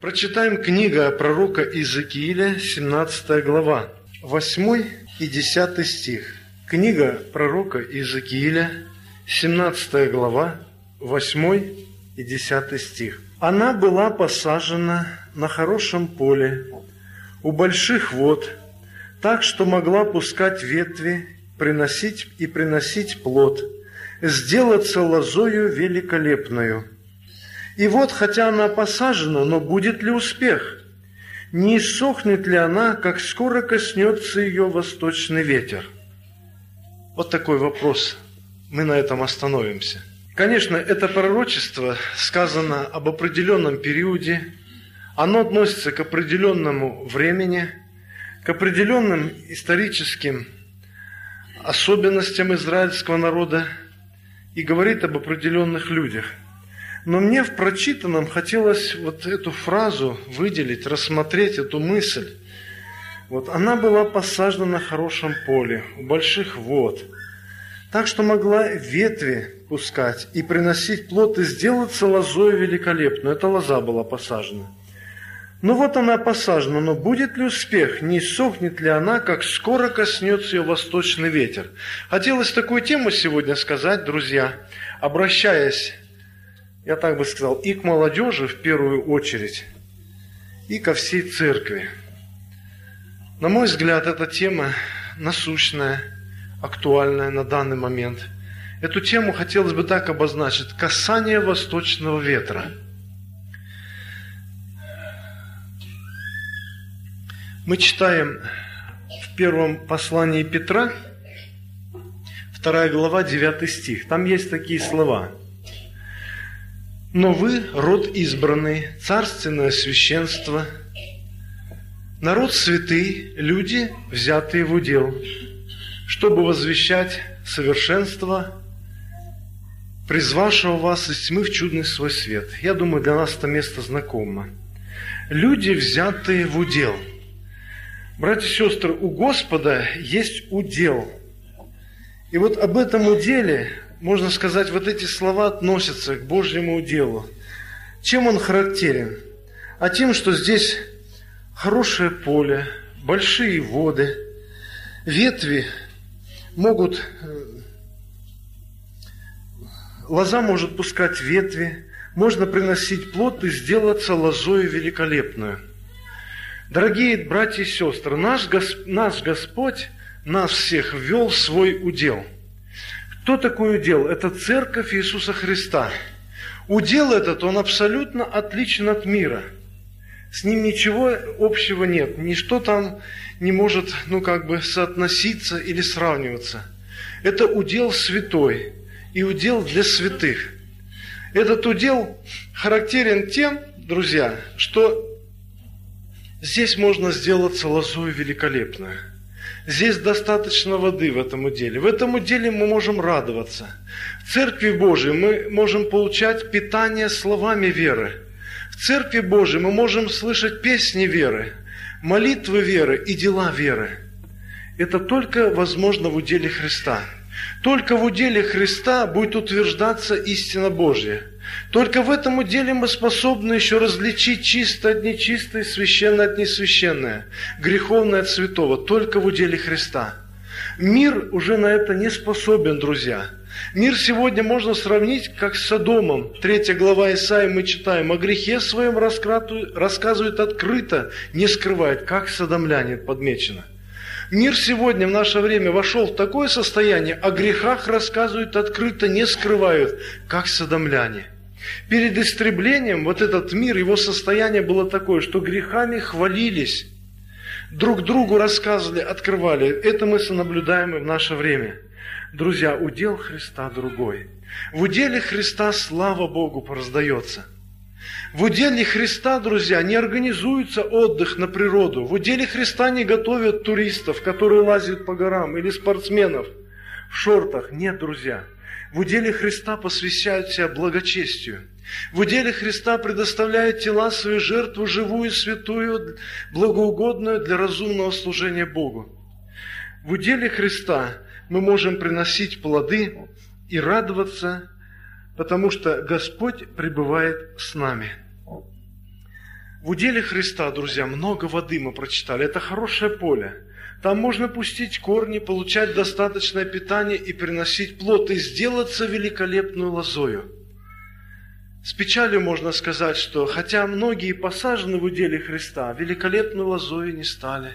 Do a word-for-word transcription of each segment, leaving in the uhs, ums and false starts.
Прочитаем книга пророка Иезекииля, семнадцатая глава, восьмой и десятый стих. Книга пророка Иезекииля, семнадцатая глава, восьмой и десятый стих. «Она была посажена на хорошем поле, у больших вод, так что могла пускать ветви, приносить и приносить плод, сделаться лозою великолепною. И вот, хотя она посажена, но будет ли успех? Не иссохнет ли она, как скоро коснется ее восточный ветер?» Вот такой вопрос. Мы на этом остановимся. Конечно, это пророчество сказано об определенном периоде. Оно относится к определенному времени, к определенным историческим особенностям израильского народа и говорит об определенных людях. Но мне в прочитанном хотелось вот эту фразу выделить, рассмотреть эту мысль. Вот она была посажена на хорошем поле, у больших вод, так что могла ветви пускать и приносить плод, и сделаться лозою великолепную. Эта лоза была посажена. Ну вот она посажена, но будет ли успех? Не иссохнет ли она, как скоро коснется ее восточный ветер? Хотелось такую тему сегодня сказать, друзья, обращаясь, я так бы сказал, и к молодежи в первую очередь, и ко всей церкви. На мой взгляд, эта тема насущная, актуальная на данный момент. Эту тему хотелось бы так обозначить: касание восточного ветра. Мы читаем в первом послании Петра, вторая глава, девятый стих. Там есть такие слова: «Но вы, род избранный, царственное священство, народ святый, люди, взятые в удел, чтобы возвещать совершенство, призвавшего вас из тьмы в чудный свой свет». Я думаю, для нас это место знакомо. Люди, взятые в удел. Братья и сестры, у Господа есть удел. И вот об этом уделе, можно сказать, вот эти слова относятся к Божьему уделу. Чем он характерен? А тем, что здесь хорошее поле, большие воды, ветви могут, лоза может пускать ветви, можно приносить плод и сделаться лозою великолепную. Дорогие братья и сестры, наш, Госп... наш Господь нас всех ввел в свой удел. Кто такой удел? Это Церковь Иисуса Христа. Удел этот, он абсолютно отличен от мира. С ним ничего общего нет. Ничто там не может, ну, как бы соотноситься или сравниваться. Это удел святой и удел для святых. Этот удел характерен тем, друзья, что здесь можно сделаться лозою великолепную. Здесь достаточно воды в этом уделе. В этом уделе мы можем радоваться. В Церкви Божией мы можем получать питание словами веры. В Церкви Божией мы можем слышать песни веры, молитвы веры и дела веры. Это только возможно в уделе Христа. Только в уделе Христа будет утверждаться истина Божья. Только в этом уделе мы способны еще различить чистое от нечистого, священное от несвященного, греховное от святого. Только в уделе Христа. Мир уже на это не способен, друзья. Мир сегодня можно сравнить как с Содомом. Третья глава Исаии мы читаем: «О грехе своем рассказывает открыто, не скрывает», как содомляне подмечено. Мир сегодня, в наше время, вошел в такое состояние: о грехах рассказывают открыто, не скрывают, как содомляне. Перед истреблением вот этот мир, его состояние было такое, что грехами хвалились, друг другу рассказывали, открывали. Это мы наблюдаем и в наше время. Друзья, удел Христа другой. В уделе Христа слава Богу раздается. В уделе Христа, друзья, не организуется отдых на природу. В уделе Христа не готовят туристов, которые лазят по горам, или спортсменов в шортах. Нет, друзья. В уделе Христа посвящают себя благочестию. В уделе Христа предоставляют тела свои жертву живую, святую, благоугодную для разумного служения Богу. В уделе Христа мы можем приносить плоды и радоваться, потому что Господь пребывает с нами. В уделе Христа, друзья, много воды мы прочитали. Это хорошее поле. Там можно пустить корни, получать достаточное питание и приносить плод, и сделаться великолепную лозою. С печалью можно сказать, что хотя многие посажены в уделе Христа, великолепной лозою не стали.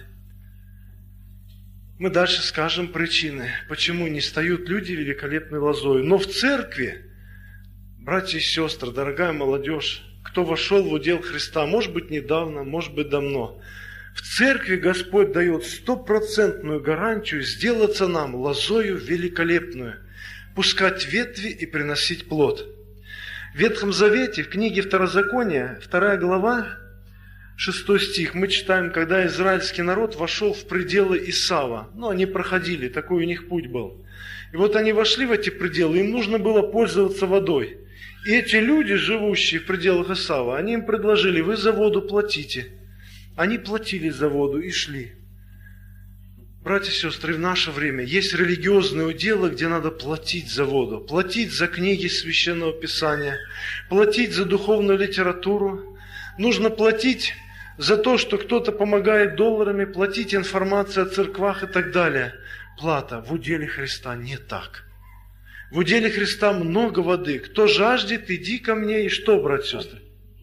Мы дальше скажем причины, почему не стают люди великолепной лозою. Но в церкви, братья и сестры, дорогая молодежь, кто вошел в удел Христа, может быть недавно, может быть давно, в церкви Господь дает стопроцентную гарантию сделаться нам лозою великолепную, пускать ветви и приносить плод. В Ветхом Завете, в книге Второзакония, вторая глава, шестой стих, мы читаем, когда израильский народ вошел в пределы Исава. Ну, они проходили, такой у них путь был. И вот они вошли в эти пределы, им нужно было пользоваться водой. И эти люди, живущие в пределах Исава, они им предложили: вы за воду платите. Они платили за воду и шли. Братья и сестры, в наше время есть религиозные уделы, где надо платить за воду, платить за книги Священного Писания, платить за духовную литературу. Нужно платить за то, что кто-то помогает долларами, платить информацию о церквах и так далее. Плата. В уделе Христа не так. В уделе Христа много воды. Кто жаждет, иди ко мне. И что, братья и сестры?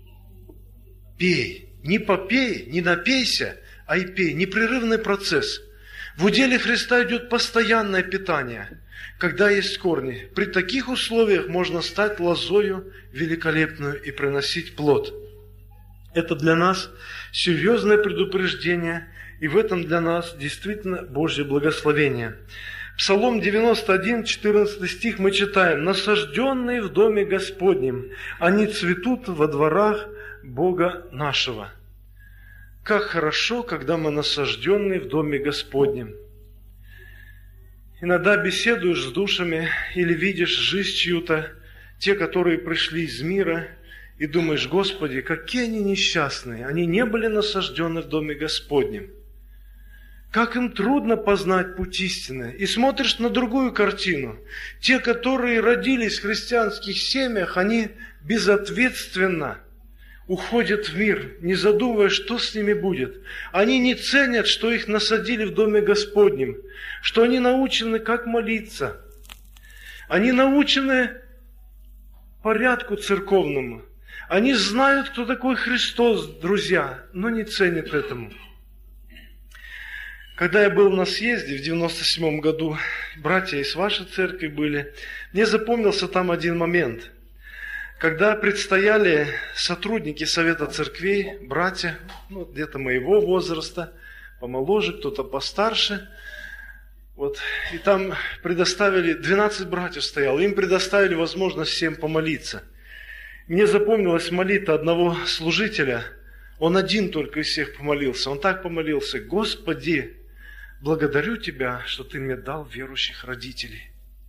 Пей. Не попей, не напейся, а и пей. Непрерывный процесс. В уделе Христа идет постоянное питание, когда есть корни. При таких условиях можно стать лозою великолепную и приносить плод. Это для нас серьезное предупреждение, и в этом для нас действительно Божье благословение. Псалом девяносто один, четырнадцатый стих мы читаем: «Насажденные в доме Господнем, они цветут во дворах Бога нашего». Как хорошо, когда мы насажденные в доме Господнем. Иногда беседуешь с душами или видишь жизнь чью-то, те, которые пришли из мира, и думаешь: Господи, какие они несчастные, они не были насаждены в доме Господнем. Как им трудно познать путь истины. И смотришь на другую картину. Те, которые родились в христианских семьях, они безответственно уходят в мир, не задумываясь, что с ними будет. Они не ценят, что их насадили в доме Господнем, что они научены, как молиться. Они научены порядку церковному. Они знают, кто такой Христос, друзья, но не ценят этому. Когда я был на съезде в девяносто седьмом году, братья из вашей церкви были, мне запомнился там один момент. Когда предстояли сотрудники Совета Церквей, братья, ну, где-то моего возраста, помоложе, кто-то постарше, вот, и там предоставили, двенадцать братьев стояло, им предоставили возможность всем помолиться. Мне запомнилась молитва одного служителя, он один только из всех помолился, он так помолился: «Господи, благодарю Тебя, что Ты мне дал верующих родителей».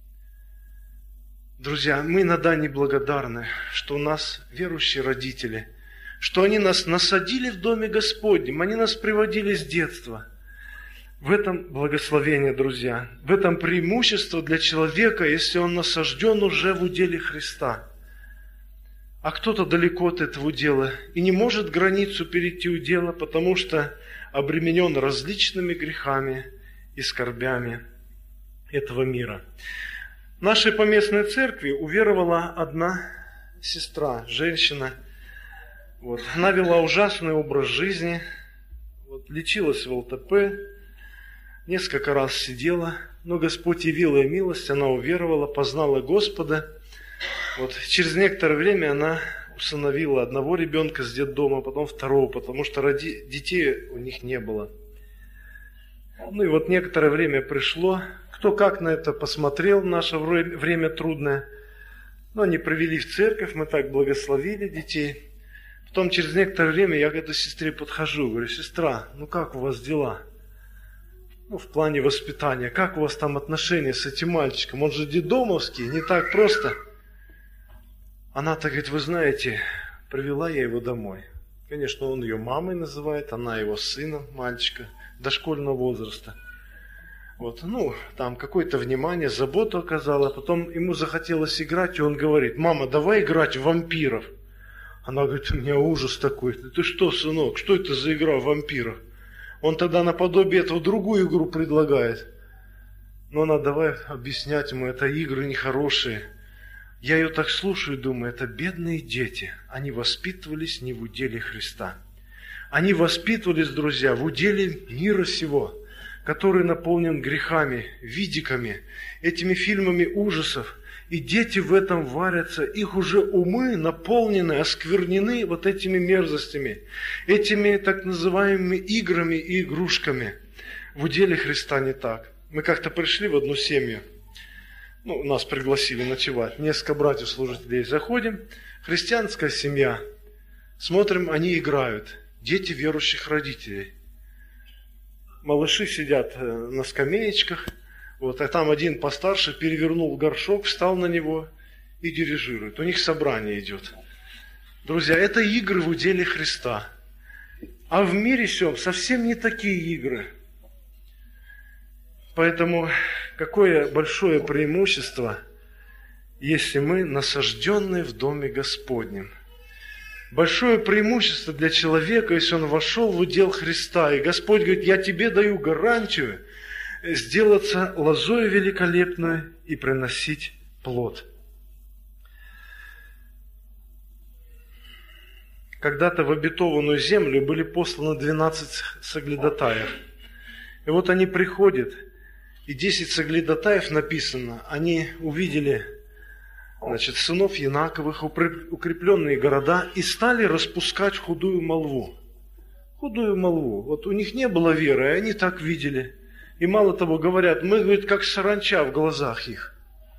Друзья, мы иногда неблагодарны, что у нас верующие родители, что они нас насадили в доме Господнем, они нас приводили с детства. В этом благословение, друзья, в этом преимущество для человека, если он насажден уже в уделе Христа. А кто-то далеко от этого удела и не может границу перейти удела, потому что обременен различными грехами и скорбями этого мира. В нашей поместной церкви уверовала одна сестра, женщина. Вот. Она вела ужасный образ жизни, вот, лечилась в эл тэ пэ, несколько раз сидела, но Господь явил ей милость, она уверовала, познала Господа. Вот. Через некоторое время она усыновила одного ребенка с детдома, потом второго, потому что роди... детей у них не было. Ну и вот некоторое время пришло, кто как на это посмотрел в наше время трудное. Но они привели в церковь, мы так благословили детей. Потом через некоторое время я к этой сестре подхожу, говорю: «Сестра, ну как у вас дела? Ну, в плане воспитания, как у вас там отношения с этим мальчиком? Он же детдомовский, не так просто». Она-то говорит: «Вы знаете, привела я его домой». Конечно, он ее мамой называет, она его сыном, мальчика, дошкольного возраста. Вот, ну, там какое-то внимание, заботу оказала. Потом ему захотелось играть, и он говорит: «Мама, давай играть в вампиров». Она говорит, у меня ужас такой. Ты что, сынок, что это за игра в вампиров? Он тогда наподобие этого другую игру предлагает. Но она давай объяснять ему, это игры нехорошие. Я ее так слушаю и думаю, это бедные дети. Они воспитывались не в уделе Христа. Они воспитывались, друзья, в уделе мира сего, который наполнен грехами, видиками, этими фильмами ужасов. И дети в этом варятся, их уже умы наполнены, осквернены вот этими мерзостями, этими так называемыми играми и игрушками. В уделе Христа не так. Мы как-то пришли в одну семью, ну, нас пригласили ночевать, несколько братьев-служителей, заходим, христианская семья, смотрим, они играют, дети верующих родителей. Малыши сидят на скамеечках, вот, а там один постарше перевернул горшок, встал на него и дирижирует. У них собрание идет. Друзья, это игры в уделе Христа. А в мире всем совсем не такие игры. Поэтому какое большое преимущество, если мы насажденные в Доме Господнем. Большое преимущество для человека, если он вошел в удел Христа. И Господь говорит, я тебе даю гарантию сделаться лозою великолепной и приносить плод. Когда-то в обетованную землю были посланы двенадцать соглядатаев. И вот они приходят, и десять соглядатаев написано, они увидели, значит, сынов Янаковых, укрепленные города, и стали распускать худую молву. Худую молву. Вот у них не было веры, и они так видели. И мало того, говорят, мы, говорит, как саранча в глазах их.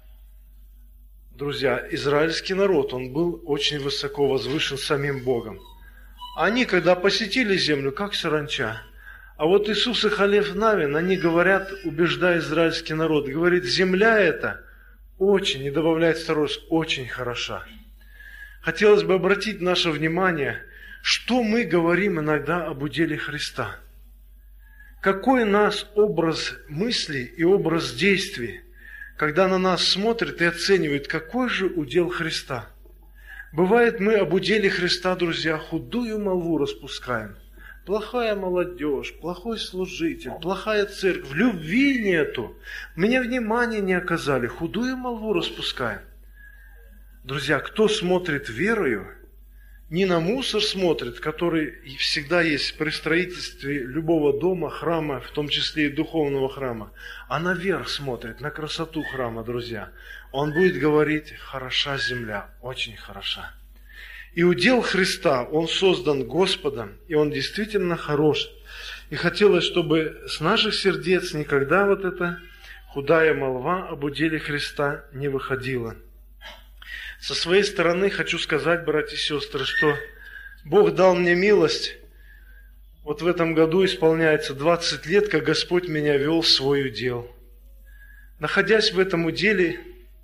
Друзья, израильский народ, он был очень высоко возвышен самим Богом. Они, когда посетили землю, как саранча. А вот Иисус и Халев Навин, они говорят, убеждая израильский народ, говорит, земля эта очень, и добавляет второй раз, очень хороша. Хотелось бы обратить наше внимание, что мы говорим иногда об уделе Христа. Какой нас образ мысли и образ действий, когда на нас смотрят и оценивают, какой же удел Христа. Бывает, мы об уделе Христа, друзья, худую молву распускаем. Плохая молодежь, плохой служитель, плохая церковь, любви нету, мне внимания не оказали, худую молву распускаем. Друзья, кто смотрит верою, не на мусор смотрит, который всегда есть при строительстве любого дома, храма, в том числе и духовного храма, а наверх смотрит, на красоту храма, друзья. Он будет говорить, хороша земля, очень хороша. И удел Христа, он создан Господом, и он действительно хорош. И хотелось, чтобы с наших сердец никогда вот эта худая молва об уделе Христа не выходила. Со своей стороны хочу сказать, братья и сестры, что Бог дал мне милость. Вот в этом году исполняется двадцать лет, как Господь меня вел в свой удел. Находясь в этом уделе,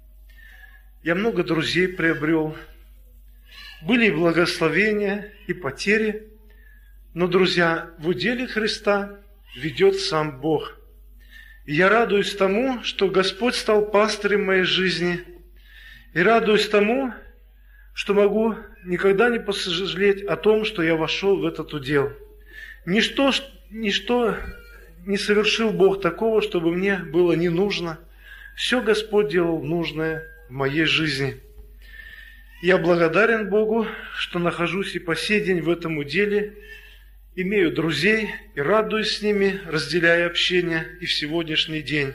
я много друзей приобрел. Были и благословения, и потери. Но, друзья, в уделе Христа ведет сам Бог. И я радуюсь тому, что Господь стал пастырем моей жизни. И радуюсь тому, что могу никогда не пожалеть о том, что я вошел в этот удел. Ничто, ничто не совершил Бог такого, чтобы мне было не нужно. Все Господь делал нужное в моей жизни. Я благодарен Богу, что нахожусь и по сей день в этом уделе, имею друзей и радуюсь с ними, разделяя общение и в сегодняшний день.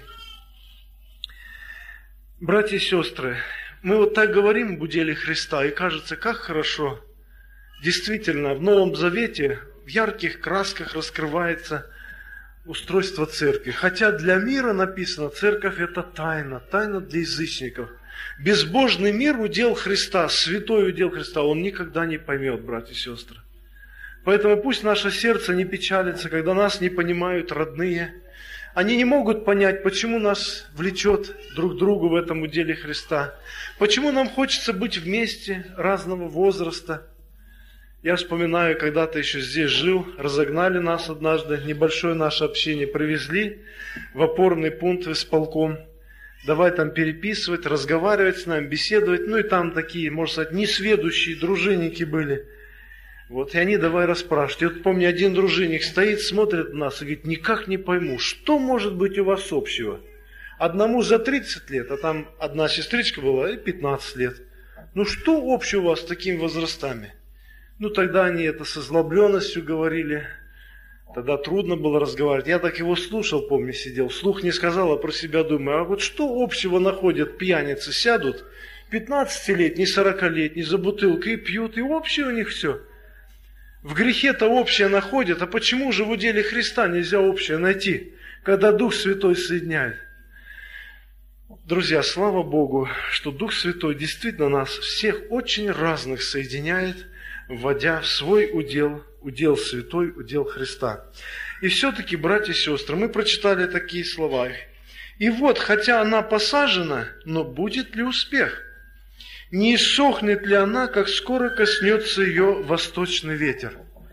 Братья и сестры, мы вот так говорим об уделе Христа, и кажется, как хорошо. Действительно, в Новом Завете в ярких красках раскрывается устройство церкви. Хотя для мира написано, церковь это тайна, тайна для язычников. Безбожный мир удел Христа, святой удел Христа, он никогда не поймет, братья и сестры. Поэтому пусть наше сердце не печалится, когда нас не понимают родные. Они не могут понять, почему нас влечет друг к другу в этом уделе Христа. Почему нам хочется быть вместе разного возраста. Я вспоминаю, когда-то еще здесь жил, разогнали нас однажды, небольшое наше общение привезли в опорный пункт в исполком. давай там переписывать, разговаривать с нами, беседовать. Ну и там такие, можно сказать, несведущие дружинники были. Вот, и они давай расспрашивать. И вот помню, один дружинник стоит, смотрит на нас и говорит: никак не пойму, что может быть у вас общего? Одному за тридцать лет, а там одна сестричка была, и пятнадцать лет. Ну что общего у вас с такими возрастами? Ну тогда они это с озлобленностью говорили. Тогда трудно было разговаривать. Я так его слушал, помню, сидел. Вслух не сказал, а про себя думаю: а вот что общего находят пьяницы? Сядут пятнадцатилетний, сорокалетний за бутылкой и пьют, и общее у них все. В грехе-то общее находят, а почему же в уделе Христа нельзя общее найти, когда Дух Святой соединяет? Друзья, слава Богу, что Дух Святой действительно нас всех очень разных соединяет, вводя в свой удел, удел святой, удел Христа. И все-таки, братья и сестры, мы прочитали такие слова. И вот, хотя она посажена, но будет ли успех? Не иссохнет ли она, как скоро коснется ее восточный ветер?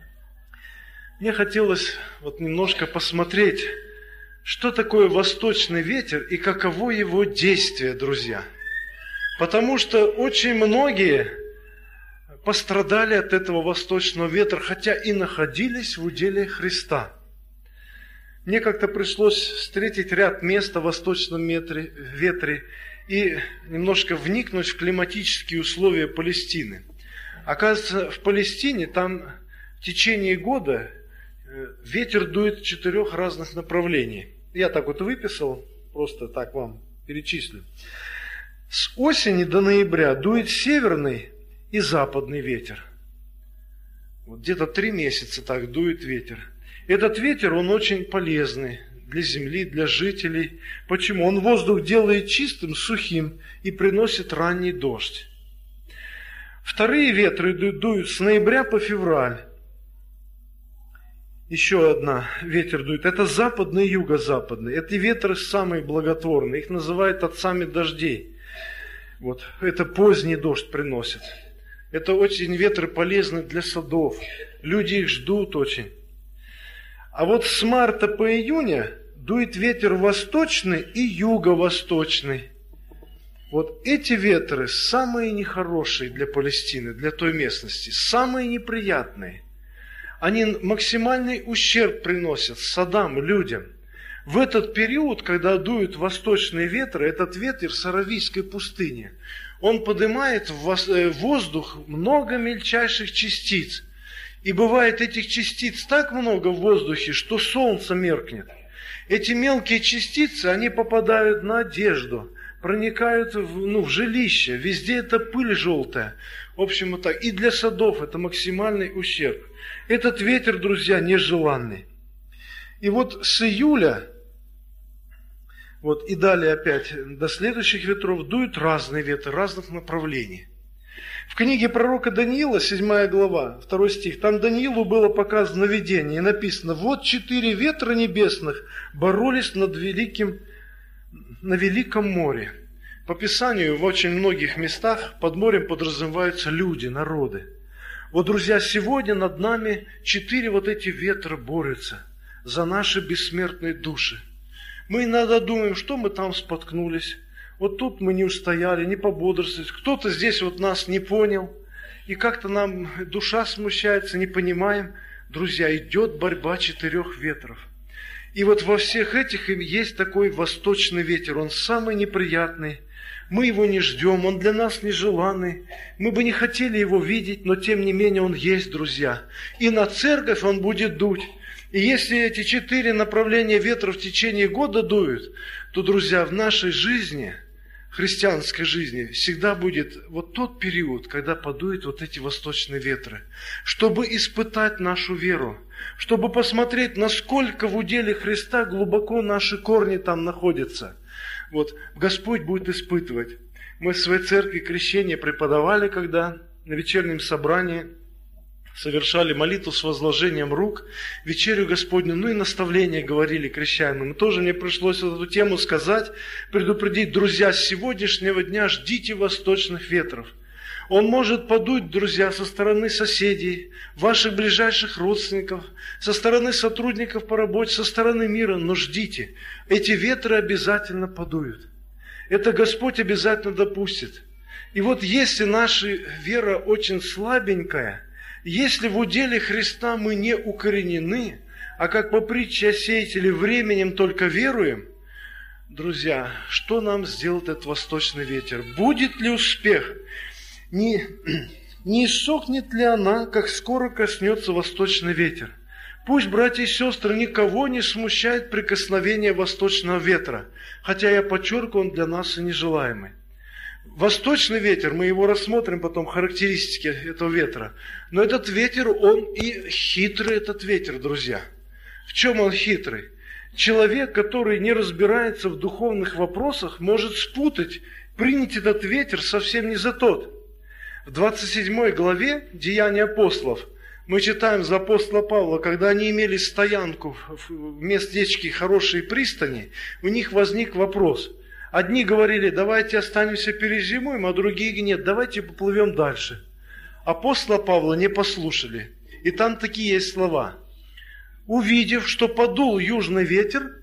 Мне хотелось вот немножко посмотреть, что такое восточный ветер и каково его действие, друзья. Потому что очень многие пострадали от этого восточного ветра, хотя и находились в уделе Христа. Мне как-то пришлось встретить ряд мест о восточном ветре, ветре и немножко вникнуть в климатические условия Палестины. Оказывается, в Палестине там в течение года ветер дует в четырех разных направлениях. Я так вот выписал, просто так вам перечислю. С осени до ноября дует северный и западный ветер. Вот где-то три месяца так дует ветер. Этот ветер, он очень полезный для земли, для жителей. Почему? Он воздух делает чистым, сухим и приносит ранний дождь. Вторые ветры дуют с ноября по февраль. Еще одна ветер дует. Это западный и юго-западный. Эти ветры самые благотворные. Их называют отцами дождей. Вот. Это поздний дождь приносит. Это очень ветры полезны для садов. Люди их ждут очень. А вот с марта по июня дует ветер восточный и юго-восточный. Вот эти ветры самые нехорошие для Палестины, для той местности, самые неприятные. Они максимальный ущерб приносят садам, людям. В этот период, когда дуют восточные ветры, этот ветер с Аравийской пустыни, он поднимает в воздух много мельчайших частиц. И бывает этих частиц так много в воздухе, что солнце меркнет. Эти мелкие частицы, они попадают на одежду, проникают в, ну, в жилище, везде это пыль желтая. В общем, вот так. И для садов это максимальный ущерб. Этот ветер, друзья, нежеланный. И вот с июля, вот и далее опять до следующих ветров дуют разные ветры, разных направлений. В книге пророка Даниила, седьмая глава, второй стих, там Даниилу было показано видение, и написано: вот четыре ветра небесных боролись над великим, на великом море. По Писанию в очень многих местах под морем подразумеваются люди, народы. Вот, друзья, сегодня над нами четыре вот эти ветра борются за наши бессмертные души. Мы иногда думаем, что мы там споткнулись. Вот тут мы не устояли, не пободрствовали. Кто-то здесь вот нас не понял. И как-то нам душа смущается, не понимаем. Друзья, идет борьба четырех ветров. И вот во всех этих есть такой восточный ветер. Он самый неприятный. Мы его не ждем, он для нас нежеланный. Мы бы не хотели его видеть, но тем не менее он есть, друзья. И на церковь он будет дуть. И если эти четыре направления ветра в течение года дуют, то, друзья, в нашей жизни, христианской жизни, всегда будет вот тот период, когда подуют вот эти восточные ветры, чтобы испытать нашу веру, чтобы посмотреть, насколько в уделе Христа глубоко наши корни там находятся. Вот, Господь будет испытывать. Мы в своей церкви крещение преподавали, когда на вечернем собрании совершали молитву с возложением рук, вечерю Господню, ну и наставления говорили крещаемым. Тоже мне пришлось эту тему сказать, предупредить: друзья, с сегодняшнего дня ждите восточных ветров. Он может подуть, друзья, со стороны соседей, ваших ближайших родственников, со стороны сотрудников по работе, со стороны мира, но ждите. Эти ветры обязательно подуют. это Господь обязательно допустит. И вот если наша вера очень слабенькая, если в уделе Христа мы не укоренены, а как по притче о сеятеле временем только веруем, друзья, что нам сделает этот восточный ветер? Будет ли успех? Не, не иссохнет ли она, как скоро коснется восточный ветер? Пусть, братья и сестры, никого не смущает прикосновение восточного ветра, хотя, я подчеркиваю, он для нас и нежелаемый. Восточный ветер, мы его рассмотрим потом, характеристики этого ветра. Но этот ветер, он и хитрый, этот ветер, друзья. В чем он хитрый? Человек, который не разбирается в духовных вопросах, может спутать, принять этот ветер совсем не за тот. В двадцать седьмой главе Деяний апостолов мы читаем за апостола Павла, когда они имели стоянку в местечке хорошей пристани, у них возник вопрос. Одни говорили, давайте останемся перезимуем, а другие нет, давайте поплывем дальше. Апостола Павла не послушали. И там такие есть слова. Увидев, что подул южный ветер,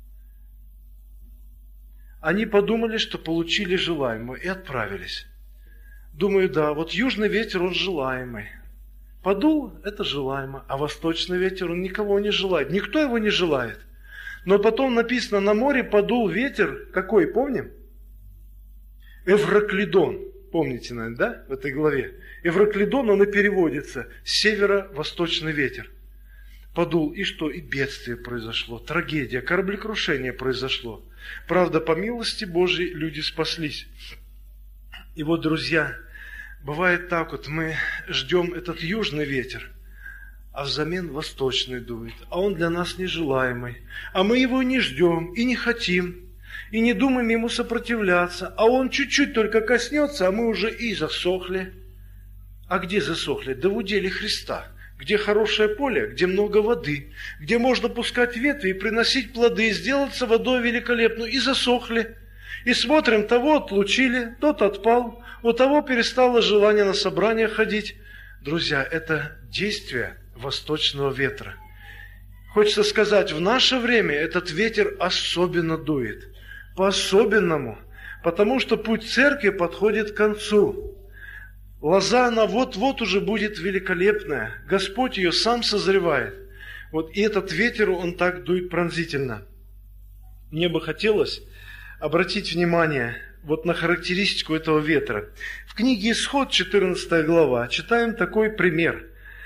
они подумали, что получили желаемое, и отправились. Думаю, да, вот южный ветер, он желаемый. Подул – это желаемо, а восточный ветер, он никого не желает. Никто его не желает. Но потом написано, на море подул ветер, какой, помним? Эвроклидон. Помните, наверное, да, в этой главе? Эвроклидон, он и переводится, северо-восточный ветер. Подул, и что? И бедствие произошло, трагедия, кораблекрушение произошло. Правда, по милости Божьей люди спаслись. И вот, друзья, бывает так вот, мы ждем этот южный ветер, а взамен восточный дует, а он для нас нежелаемый. А мы его не ждем и не хотим, и не думаем ему сопротивляться, а он чуть-чуть только коснется, а мы уже и засохли. А где засохли? Да в уделе Христа. Где хорошее поле, где много воды, где можно пускать ветви и приносить плоды, и сделаться водой великолепную, и засохли. И смотрим, того отлучили, тот отпал, у того перестало желание на собрание ходить. Друзья, это действие восточного ветра. Хочется сказать, в наше время этот ветер особенно дует. По-особенному. Потому что путь церкви подходит к концу. Лоза, она вот-вот уже будет великолепная. Господь ее сам созревает. Вот и этот ветер, он так дует пронзительно. Мне бы хотелось обратить внимание вот на характеристику этого ветра. В книге Исход, четырнадцатая глава, читаем такой пример.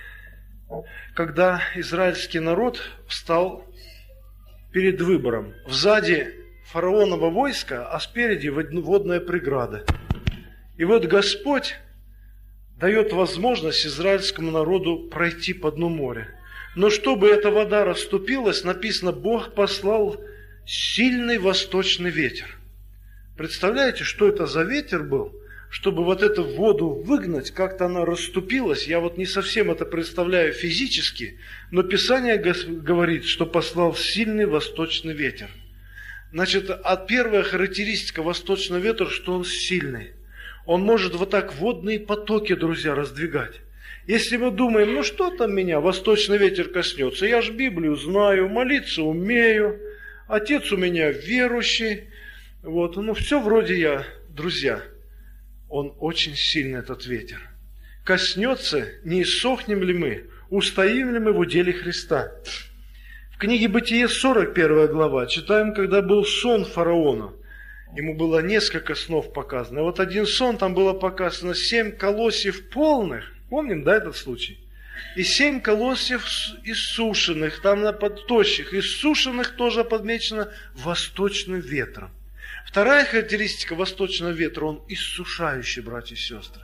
Когда израильский народ встал перед выбором. Сзади фараоново войско, а спереди водная преграда. И вот Господь дает возможность израильскому народу пройти по дну моря. Но чтобы эта вода расступилась, написано, Бог послал сильный восточный ветер. Представляете, что это за ветер был? Чтобы вот эту воду выгнать, как-то она расступилась. Я вот не совсем это представляю физически, но Писание говорит, что послал сильный восточный ветер. Значит, а первая характеристика восточного ветра, что он сильный. Он может вот так водные потоки, друзья, раздвигать. Если мы думаем, ну что там меня, восточный ветер коснется, я же Библию знаю, молиться умею, отец у меня верующий, вот, ну все вроде я, друзья, он очень сильный, этот ветер. Коснется, не иссохнем ли мы, устоим ли мы в уделе Христа. В книге Бытие, сорок первая глава, читаем, когда был сон фараона. Ему было несколько снов показано. И вот один сон, там было показано семь колосьев полных. Помним, да, этот случай? И семь колосьев иссушенных, там на подтощих. Иссушенных тоже подмечено восточным ветром. Вторая характеристика восточного ветра, он иссушающий, братья и сестры.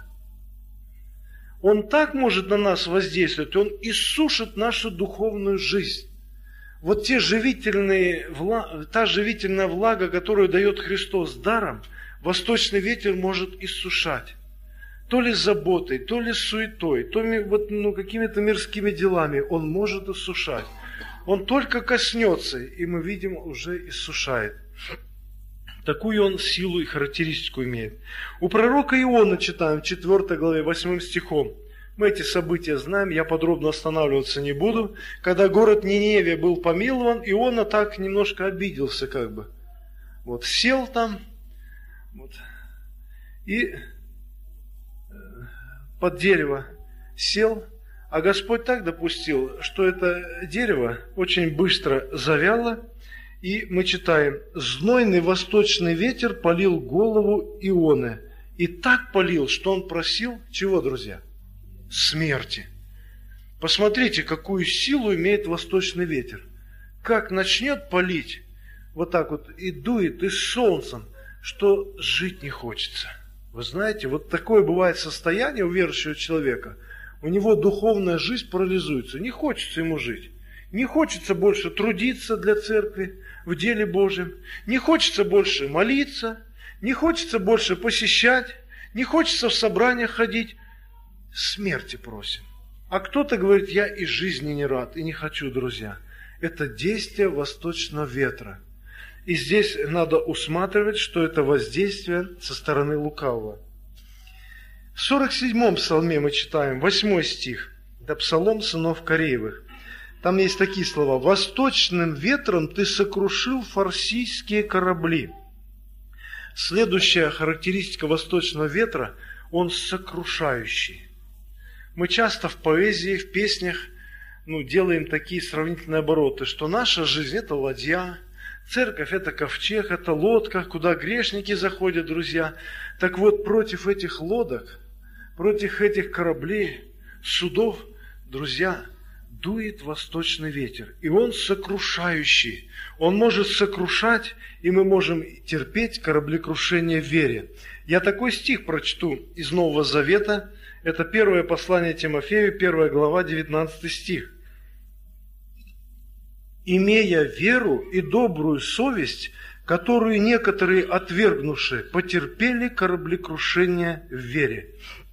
Он так может на нас воздействовать, он иссушит нашу духовную жизнь. Вот те живительные, та живительная влага, которую дает Христос даром, восточный ветер может иссушать. То ли заботой, то ли суетой, то ли вот, ну, какими-то мирскими делами он может иссушать. Он только коснется, и мы видим, уже иссушает. Такую он силу и характеристику имеет. У пророка Иона читаем в четвёртой главе, восьмым стихом. Мы эти события знаем, я подробно останавливаться не буду. Когда город Ниневия был помилован, Иона так немножко обиделся как бы. Вот сел там, Вот. И под дерево сел, а Господь так допустил, что это дерево очень быстро завяло, и мы читаем: «Знойный восточный ветер полил голову Ионы». И так полил, что он просил чего, друзья? Смерти. Посмотрите, какую силу имеет восточный ветер. Как начнет палить, вот так вот, и дует, и с солнцем, что жить не хочется. Вы знаете, вот такое бывает состояние у верующего человека. У него духовная жизнь парализуется. Не хочется ему жить. Не хочется больше трудиться для церкви в деле Божьем. Не хочется больше молиться. Не хочется больше посещать. Не хочется в собраниях ходить. Смерти просим. А кто-то говорит: я и жизни не рад, и не хочу, друзья. Это действие восточного ветра. И здесь надо усматривать, что это воздействие со стороны лукавого. В сорок седьмом псалме мы читаем, восьмой стих, это псалом сынов Кореевых. Там есть такие слова: «Восточным ветром ты сокрушил фарсийские корабли». Следующая характеристика восточного ветра – он сокрушающий. Мы часто в поэзии, в песнях ну, делаем такие сравнительные обороты, что наша жизнь – это ладья, церковь – это ковчег, это лодка, куда грешники заходят, друзья. Так вот, против этих лодок, против этих кораблей, судов, друзья, дует восточный ветер. И он сокрушающий. Он может сокрушать, и мы можем терпеть кораблекрушение в вере. Я такой стих прочту из Нового Завета. Это первое послание Тимофею, первая глава, девятнадцатый стих. «Имея веру и добрую совесть, которую некоторые, отвергнувшие, потерпели кораблекрушение в вере».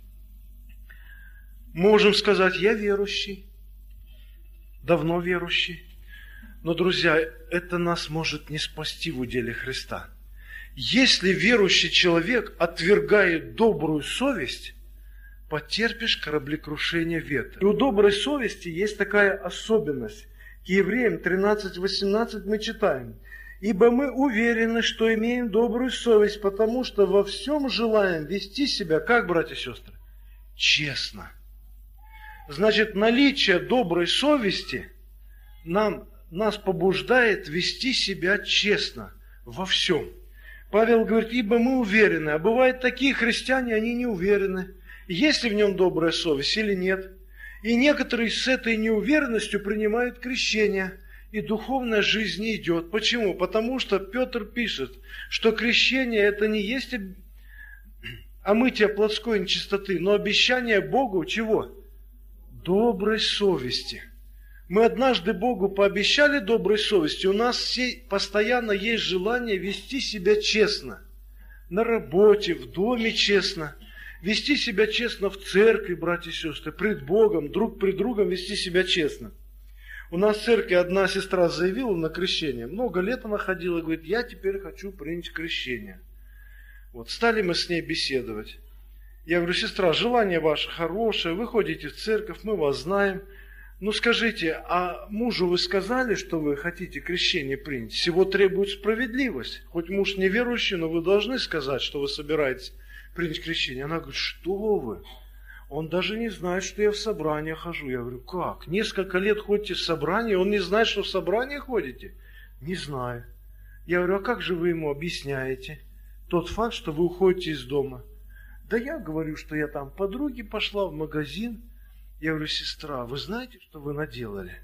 Можем сказать: я верующий, давно верующий. Но, друзья, это нас может не спасти в уделе Христа. Если верующий человек отвергает добрую совесть, потерпишь кораблекрушение ветра. И у доброй совести есть такая особенность. К Евреям тринадцать восемнадцать мы читаем: «Ибо мы уверены, что имеем добрую совесть, потому что во всем желаем вести себя, как, братья и сестры, честно». Значит, наличие доброй совести нам, нас побуждает вести себя честно во всем. Павел говорит: ибо мы уверены. А бывают такие христиане, они не уверены, есть ли в нем добрая совесть или нет. И некоторые с этой неуверенностью принимают крещение, и духовная жизнь не идет. Почему? Потому что Петр пишет, что крещение это не есть омытие плотской нечистоты, но обещание Богу чего? Доброй совести. Мы однажды Богу пообещали доброй совести, у нас постоянно есть желание вести себя честно. На работе, в доме честно. Вести себя честно в церкви, братья и сестры, пред Богом, друг пред другом вести себя честно. У нас в церкви одна сестра заявила на крещение. Много лет она ходила, говорит: я теперь хочу принять крещение. Вот, стали мы с ней беседовать. Я говорю: сестра, желание ваше хорошее, вы ходите в церковь, мы вас знаем. Ну скажите, а мужу вы сказали, что вы хотите крещение принять? Всего требует справедливость. Хоть муж неверующий, но вы должны сказать, что вы собираетесь принять крещение. Она говорит: что вы? Он даже не знает, что я в собрание хожу. Я говорю: как? Несколько лет ходите в собрание, он не знает, что в собрание ходите? Не знаю. Я говорю: а как же вы ему объясняете тот факт, что вы уходите из дома? Да я говорю, что я там подруге пошла в магазин. Я говорю: сестра, вы знаете, что вы наделали?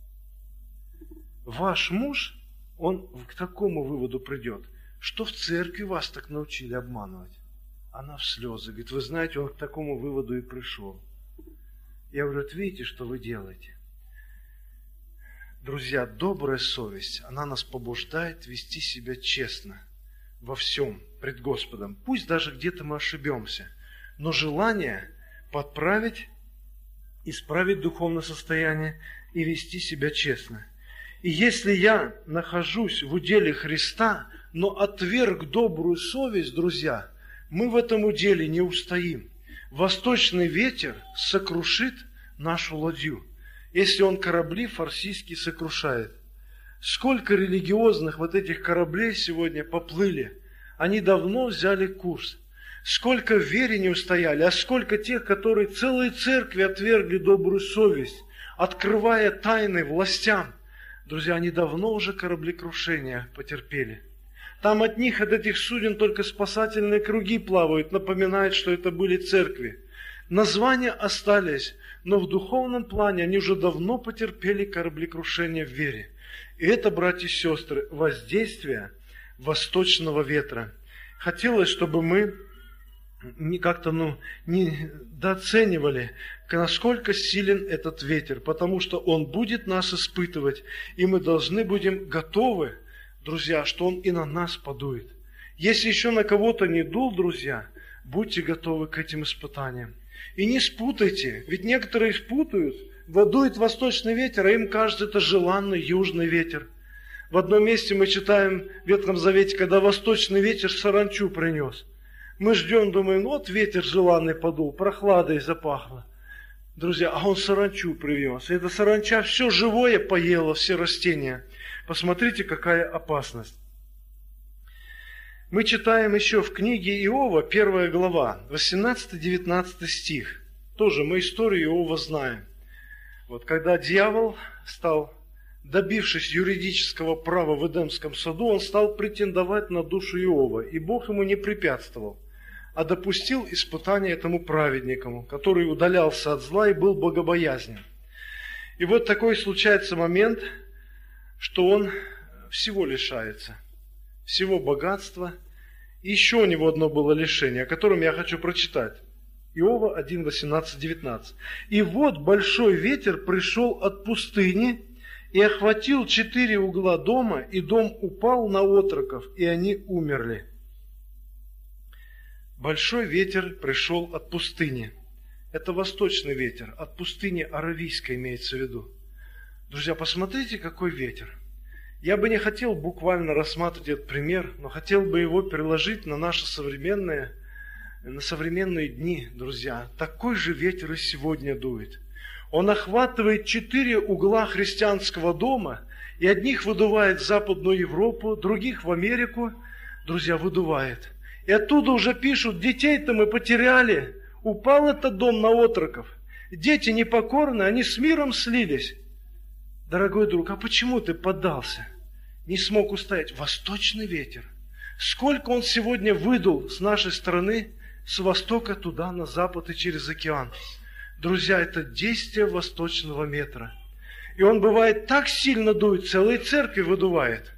Ваш муж, он к такому выводу придет, что в церкви вас так научили обманывать. Она в слезы говорит: вы знаете, он к такому выводу и пришел. Я говорю: вот видите, что вы делаете? Друзья, добрая совесть, она нас побуждает вести себя честно во всем пред Господом. Пусть даже где-то мы ошибемся, но желание подправить, исправить духовное состояние и вести себя честно. И если я нахожусь в уделе Христа, но отверг добрую совесть, друзья, мы в этом уделе не устоим. Восточный ветер сокрушит нашу ладью, если он корабли фарсийские сокрушает. Сколько религиозных вот этих кораблей сегодня поплыли. Они давно взяли курс. Сколько в вере не устояли, а сколько тех, которые целые церкви отвергли добрую совесть, открывая тайны властям. Друзья, они давно уже кораблекрушения потерпели. Там от них, от этих суден, только спасательные круги плавают, напоминают, что это были церкви. Названия остались, но в духовном плане они уже давно потерпели кораблекрушение в вере. И это, братья и сестры, воздействие восточного ветра. Хотелось, чтобы мы не как-то ну, не дооценивали, насколько силен этот ветер, потому что он будет нас испытывать, и мы должны будем готовы, друзья, что он и на нас подует. Если еще на кого-то не дул, друзья, будьте готовы к этим испытаниям. И не спутайте, ведь некоторые спутают, дует восточный ветер, а им кажется, это желанный южный ветер. В одном месте мы читаем в Ветхом Завете, когда восточный ветер саранчу принес. Мы ждем, думаем, вот ветер желанный подул, прохладой запахло. Друзья, а он саранчу привез. И эта саранча все живое поела, все растения. Посмотрите, какая опасность. Мы читаем еще в книге Иова, первая глава, восемнадцатый-девятнадцатый стих. Тоже мы историю Иова знаем. Вот когда дьявол стал, добившись юридического права в Эдемском саду, он стал претендовать на душу Иова, и Бог ему не препятствовал, а допустил испытание этому праведнику, который удалялся от зла и был богобоязнен. И вот такой случается момент, что он всего лишается, всего богатства. И еще у него одно было лишение, о котором я хочу прочитать. Иова один, восемнадцать, девятнадцать. «И вот большой ветер пришел от пустыни и охватил четыре угла дома, и дом упал на отроков, и они умерли». Большой ветер пришел от пустыни. Это восточный ветер, от пустыни аравийской имеется в виду. Друзья, посмотрите, какой ветер. Я бы не хотел буквально рассматривать этот пример, но хотел бы его переложить на наши современные, на современные дни, друзья. Такой же ветер и сегодня дует. Он охватывает четыре угла христианского дома, и одних выдувает в Западную Европу, других в Америку, друзья, выдувает. И оттуда уже пишут, детей-то мы потеряли, упал этот дом на отроков. Дети непокорны, они с миром слились. Дорогой друг, а почему ты поддался? Не смог устоять. Восточный ветер. Сколько он сегодня выдул с нашей стороны, с востока туда, на запад и через океан. Друзья, это действие восточного ветра. И он бывает так сильно дует, целые церкви выдувает.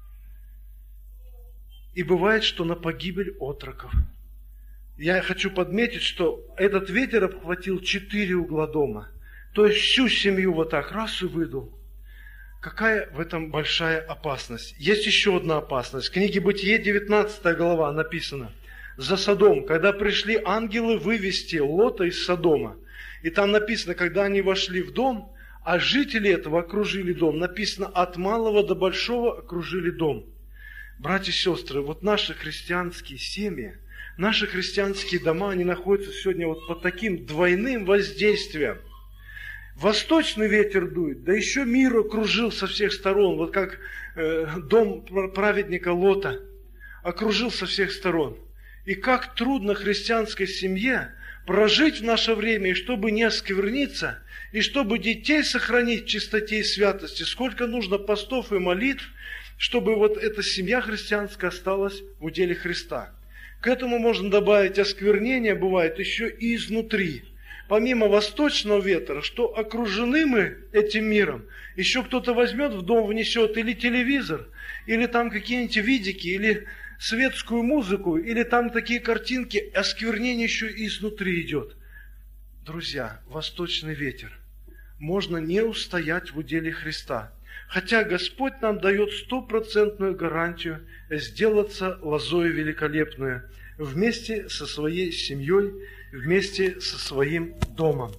И бывает, что на погибель отроков. Я хочу подметить, что этот ветер обхватил четыре угла дома. То есть всю семью вот так раз и выдул. Какая в этом большая опасность? Есть еще одна опасность. В книге Бытие, девятнадцатая глава, написано. За Содом, когда пришли ангелы вывести Лота из Содома. И там написано, когда они вошли в дом, а жители этого окружили дом. Написано, от малого до большого окружили дом. Братья и сестры, вот наши христианские семьи, наши христианские дома, они находятся сегодня вот под таким двойным воздействием. Восточный ветер дует, да еще мир окружил со всех сторон, вот как э, дом праведника Лота окружил со всех сторон. И как трудно христианской семье прожить в наше время, и чтобы не оскверниться, и чтобы детей сохранить в чистоте и святости, сколько нужно постов и молитв, чтобы вот эта семья христианская осталась в уделе Христа. К этому можно добавить, осквернение бывает еще и изнутри. Помимо восточного ветра, что окружены мы этим миром, еще кто-то возьмет в дом, внесет или телевизор, или там какие-нибудь видики, или светскую музыку, или там такие картинки, осквернение еще и изнутри идет. Друзья, восточный ветер. Можно не устоять в уделе Христа. Хотя Господь нам дает стопроцентную гарантию сделаться лозою великолепную вместе со своей семьей, вместе со своим домом.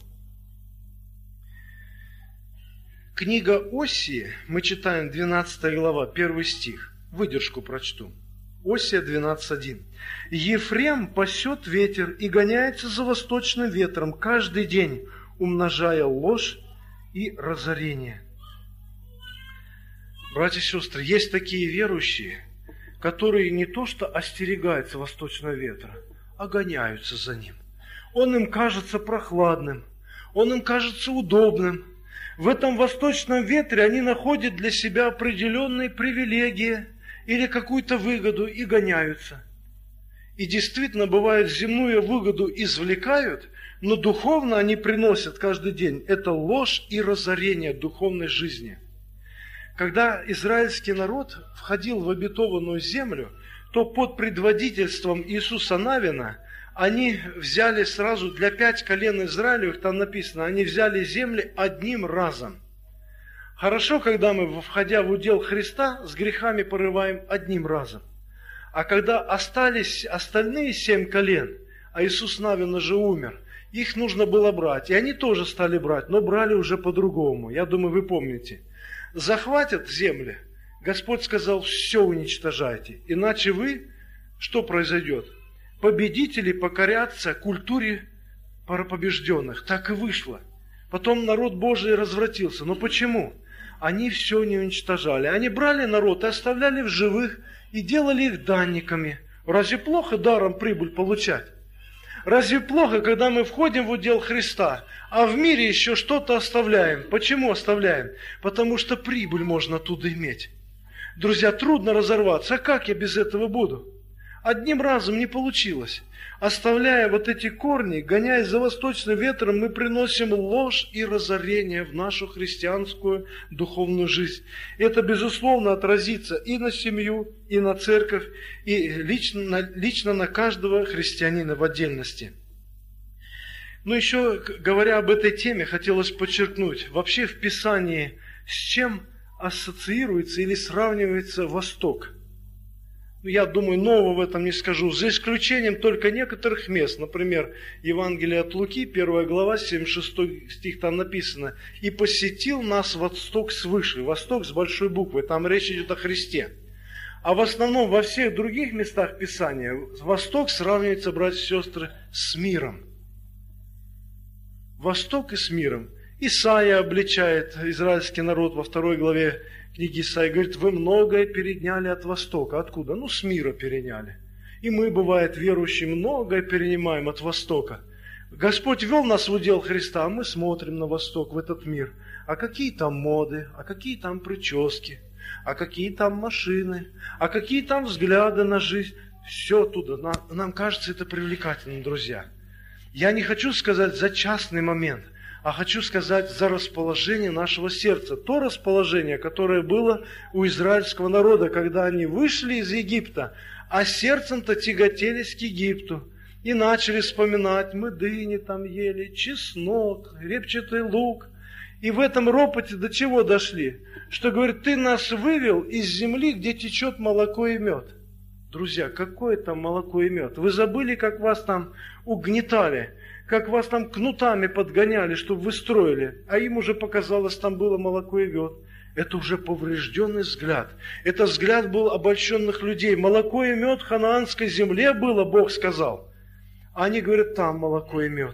Книга Осии, мы читаем двенадцатая глава, первый стих. Выдержку прочту. Осия двенадцать один. «Ефрем пасет ветер и гоняется за восточным ветром каждый день, умножая ложь и разорение». Братья и сестры, есть такие верующие, которые не то что остерегаются восточного ветра, а гоняются за ним. Он им кажется прохладным, он им кажется удобным. В этом восточном ветре они находят для себя определенные привилегии или какую-то выгоду и гоняются. И действительно, бывает, земную выгоду извлекают, но духовно они приносят каждый день. Это ложь и разорение духовной жизни. Когда израильский народ входил в обетованную землю, то под предводительством Иисуса Навина они взяли сразу для пять колен Израилевых, там написано, они взяли земли одним разом. Хорошо, когда мы, входя в удел Христа, с грехами порываем одним разом. А когда остались остальные семь колен, а Иисус Навин уже умер, их нужно было брать. И они тоже стали брать, но брали уже по-другому. Я думаю, вы помните. Захватят земли, Господь сказал, все уничтожайте. Иначе вы, что произойдет? Победители покорятся культуре побежденных. Так и вышло. Потом народ Божий развратился. Но почему? Они все не уничтожали. Они брали народ и оставляли в живых, и делали их данниками. Разве плохо даром прибыль получать? Разве плохо, когда мы входим в удел Христа, а в мире еще что-то оставляем? Почему оставляем? Потому что прибыль можно оттуда иметь. Друзья, трудно разорваться. А как я без этого буду? Одним разом не получилось. Оставляя вот эти корни, гоняясь за восточным ветром, мы приносим ложь и разорение в нашу христианскую духовную жизнь. Это, безусловно, отразится и на семью, и на церковь, и лично, лично на каждого христианина в отдельности. Но еще, говоря об этой теме, хотелось подчеркнуть, вообще в Писании с чем ассоциируется или сравнивается Восток? Я думаю, нового в этом не скажу, за исключением только некоторых мест. Например, Евангелие от Луки, первая глава, семьдесят шестой стих, там написано: «И посетил нас Восток свыше». Восток с большой буквы, там речь идет о Христе. А в основном во всех других местах Писания Восток сравнивается, братья и сестры, с миром. Восток и с миром. Исаия обличает израильский народ во второй главе книги Исаии, говорит, вы многое переняли от Востока. Откуда? Ну, с мира переняли. И мы, бывает, верующие, многое перенимаем от Востока. Господь вел нас в удел Христа, а мы смотрим на Восток, в этот мир. А какие там моды, а какие там прически, а какие там машины, а какие там взгляды на жизнь. Все оттуда. Нам, нам кажется это привлекательным, друзья. Я не хочу сказать за частный момент, а хочу сказать за расположение нашего сердца. То расположение, которое было у израильского народа, когда они вышли из Египта, а сердцем-то тяготелись к Египту. И начали вспоминать, мы дыни там ели, чеснок, репчатый лук. И в этом ропоте до чего дошли? Что, говорит, ты нас вывел из земли, где течет молоко и мед. Друзья, какое там молоко и мед? Вы забыли, как вас там угнетали? Как вас там кнутами подгоняли, чтобы вы строили, а им уже показалось, там было молоко и мед. Это уже поврежденный взгляд. Это взгляд был обольщенных людей. Молоко и мед в ханаанской земле было, Бог сказал. А они говорят, там молоко и мед.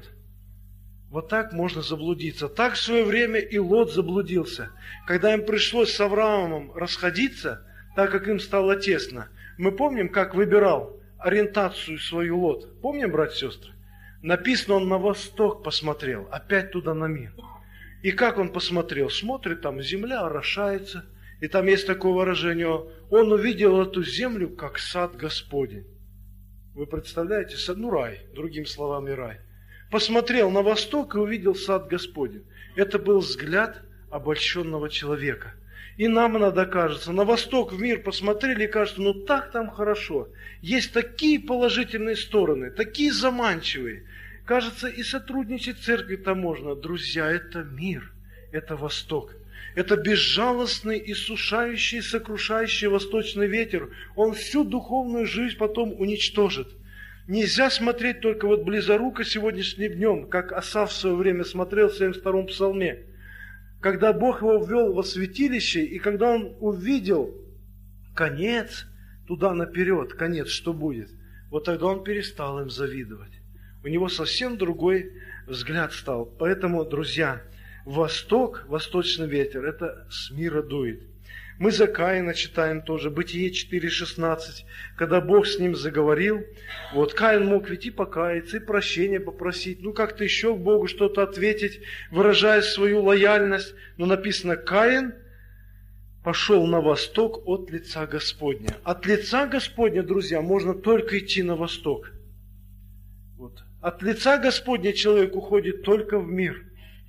Вот так можно заблудиться. Так в свое время и Лот заблудился. Когда им пришлось с Авраамом расходиться, так как им стало тесно. Мы помним, как выбирал ориентацию свою Лот. Помним, братья и сестры? Написано, он на восток посмотрел, опять туда на мир. И как он посмотрел? Смотрит, там земля орошается. И там есть такое выражение, он увидел эту землю, как сад Господень. Вы представляете, сад, ну рай, другими словами рай. Посмотрел на восток и увидел сад Господень. Это был взгляд обольщенного человека. И нам иногда кажется, на восток, в мир посмотрели и кажется, ну так там хорошо. Есть такие положительные стороны, такие заманчивые. Кажется, и сотрудничать с церковью-то можно. Друзья, это мир, это Восток. Это безжалостный, иссушающий, сокрушающий восточный ветер. Он всю духовную жизнь потом уничтожит. Нельзя смотреть только вот близоруко сегодняшним днем, как Асаф в свое время смотрел в семьдесят втором псалме. Когда Бог его ввел во святилище, и когда он увидел конец, туда наперед, конец, что будет, вот тогда он перестал им завидовать. У него совсем другой взгляд стал. Поэтому, друзья, Восток, восточный ветер, это с мира дует. Мы за Каина читаем тоже, Бытие четыре шестнадцать, когда Бог с ним заговорил. Вот Каин мог ведь и покаяться, и прощения попросить, ну как-то еще к Богу что-то ответить, выражая свою лояльность. Но написано, Каин пошел на восток от лица Господня. От лица Господня, друзья, можно только идти на восток. Вот. От лица Господня человек уходит только в мир.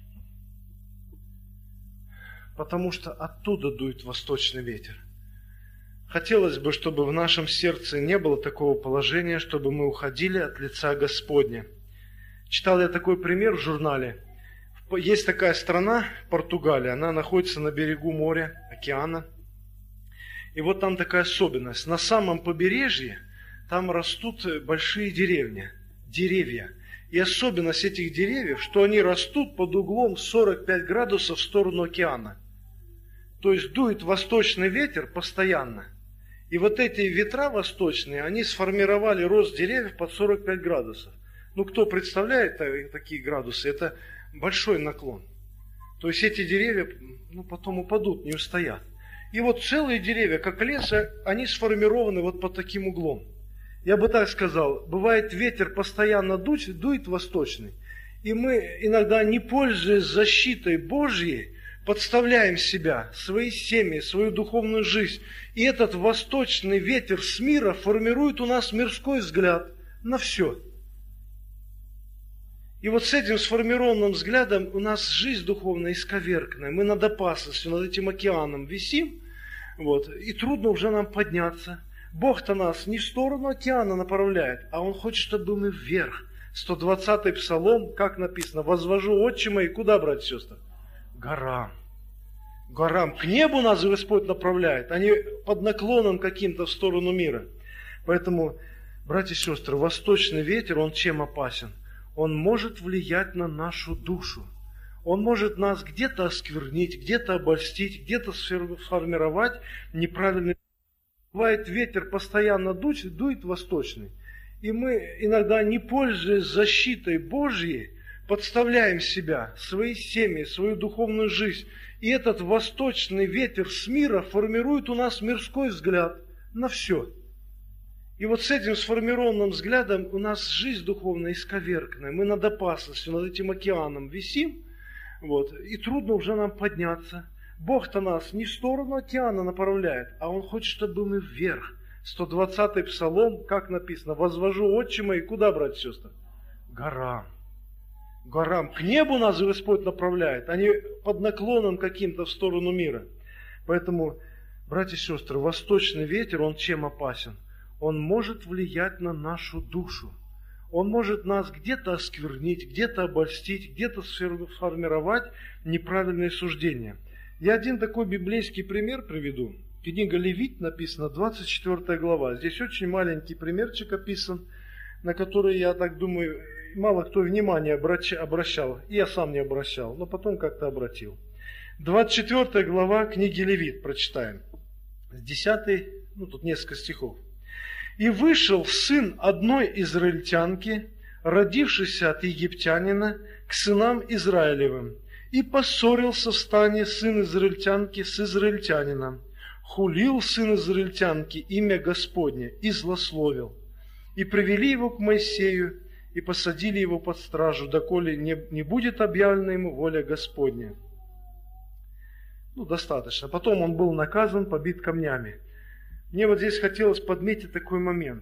Потому что оттуда дует восточный ветер. Хотелось бы, чтобы в нашем сердце не было такого положения, чтобы мы уходили от лица Господня. Читал я такой пример в журнале. Есть такая страна, Португалия, она находится на берегу моря, океана. И вот там такая особенность. На самом побережье там растут большие деревни, деревья. И особенность этих деревьев, что они растут под углом сорок пять градусов в сторону океана. То есть дует восточный ветер постоянно. И вот эти ветра восточные, они сформировали рост деревьев под сорок пять градусов. Ну, кто представляет такие градусы, это большой наклон. То есть эти деревья ну, потом упадут, не устоят. И вот целые деревья, как лес, они сформированы вот под таким углом. Я бы так сказал, бывает ветер постоянно дует, дует восточный. И мы иногда, не пользуясь защитой Божьей, подставляем себя, свои семьи, свою духовную жизнь. И этот восточный ветер с мира формирует у нас мирской взгляд на все. И вот с этим сформированным взглядом у нас жизнь духовная исковерканная. Мы над опасностью, над этим океаном висим, вот, и трудно уже нам подняться. Бог-то нас не в сторону океана направляет, а Он хочет, чтобы мы вверх. сто двадцатый псалом, как написано, «Возвожу отче мои». Куда, братья и сестры? Горам. Горам. К небу нас Господь направляет, а не под наклоном каким-то в сторону мира. Поэтому, братья и сестры, восточный ветер, он чем опасен? Он может влиять на нашу душу. Он может нас где-то осквернить, где-то обольстить, где-то сформировать неправильный. Бывает, ветер постоянно дует, дует восточный. И мы иногда, не пользуясь защитой Божьей, подставляем себя, свои семьи, свою духовную жизнь. И этот восточный ветер с мира формирует у нас мирской взгляд на все. И вот с этим сформированным взглядом у нас жизнь духовная исковерканная. Мы над опасностью, над этим океаном висим, вот, и трудно уже нам подняться. Бог-то нас не в сторону океана направляет, а Он хочет, чтобы мы вверх. сто двадцатый псалом, как написано, «Возвожу отче мои». Куда, братья и сестры? Горам. Горам. К небу нас Господь направляет, а не под наклоном каким-то в сторону мира. Поэтому, братья и сестры, восточный ветер, он чем опасен? Он может влиять на нашу душу. Он может нас где-то осквернить, где-то обольстить, где-то сформировать неправильные суждения. Я один такой библейский пример приведу. Книга Левит написана, двадцать четвёртая глава. Здесь очень маленький примерчик описан, на который, я так думаю, мало кто внимание обращал. И я сам не обращал, но потом как-то обратил. двадцать четвёртая глава книги Левит, прочитаем. С десятой, ну тут несколько стихов. «И вышел сын одной израильтянки, родившийся от египтянина, к сынам Израилевым, и поссорился в стане сын израильтянки с израильтянином, хулил сын израильтянки имя Господне и злословил. И привели его к Моисею, и посадили его под стражу, доколе не, не будет объявлена ему воля Господня». Ну, достаточно. Потом он был наказан, побит камнями. Мне вот здесь хотелось подметить такой момент.